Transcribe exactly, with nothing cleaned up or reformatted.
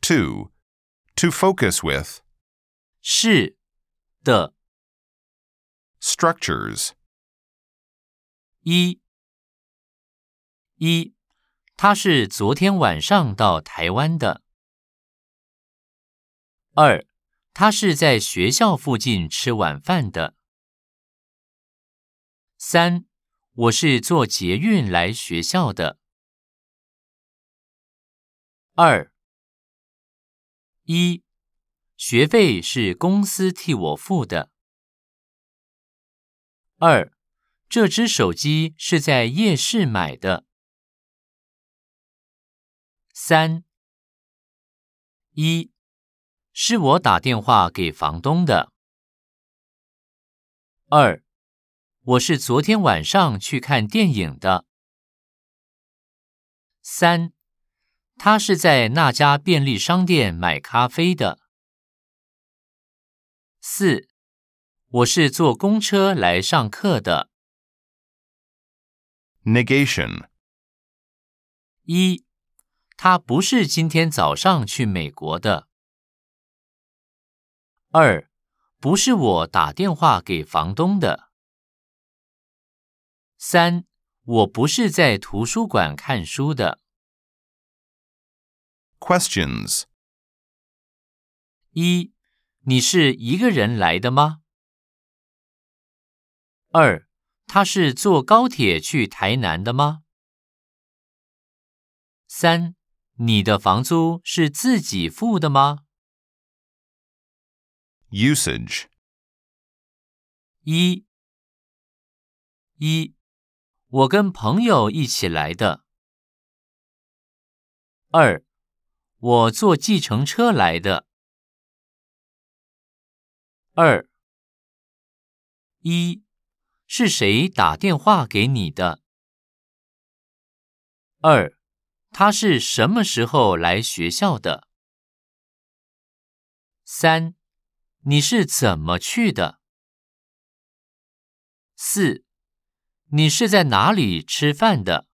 two. To focus with. 是的。 Structures. 一一，他是昨天晚上到台湾的。二，他是在学校附近吃晚饭的。三，我是坐捷运来学校的。二，一，学费是公司替我付的。二，这只手机是在夜市买的。三，一，是我打电话给房东的。二，我是昨天晚上去看电影的。三，他是在那家便利商店买咖啡的。四，我是坐公车来上课的。 Negation. 一，他不是今天早上去美国的。二，不是我打电话给房东的。三，我不是在图书馆看书的。 Questions. 一，你是一个人来的吗？二，他是坐高铁去台南的吗？三，你的房租是自己付的吗？ Usage. 一，一，我跟朋友一起来的。二，我坐计程车来的。二，一，是谁打电话给你的？二，他是什么时候来学校的？三，你是怎么去的？四，你是在哪里吃饭的？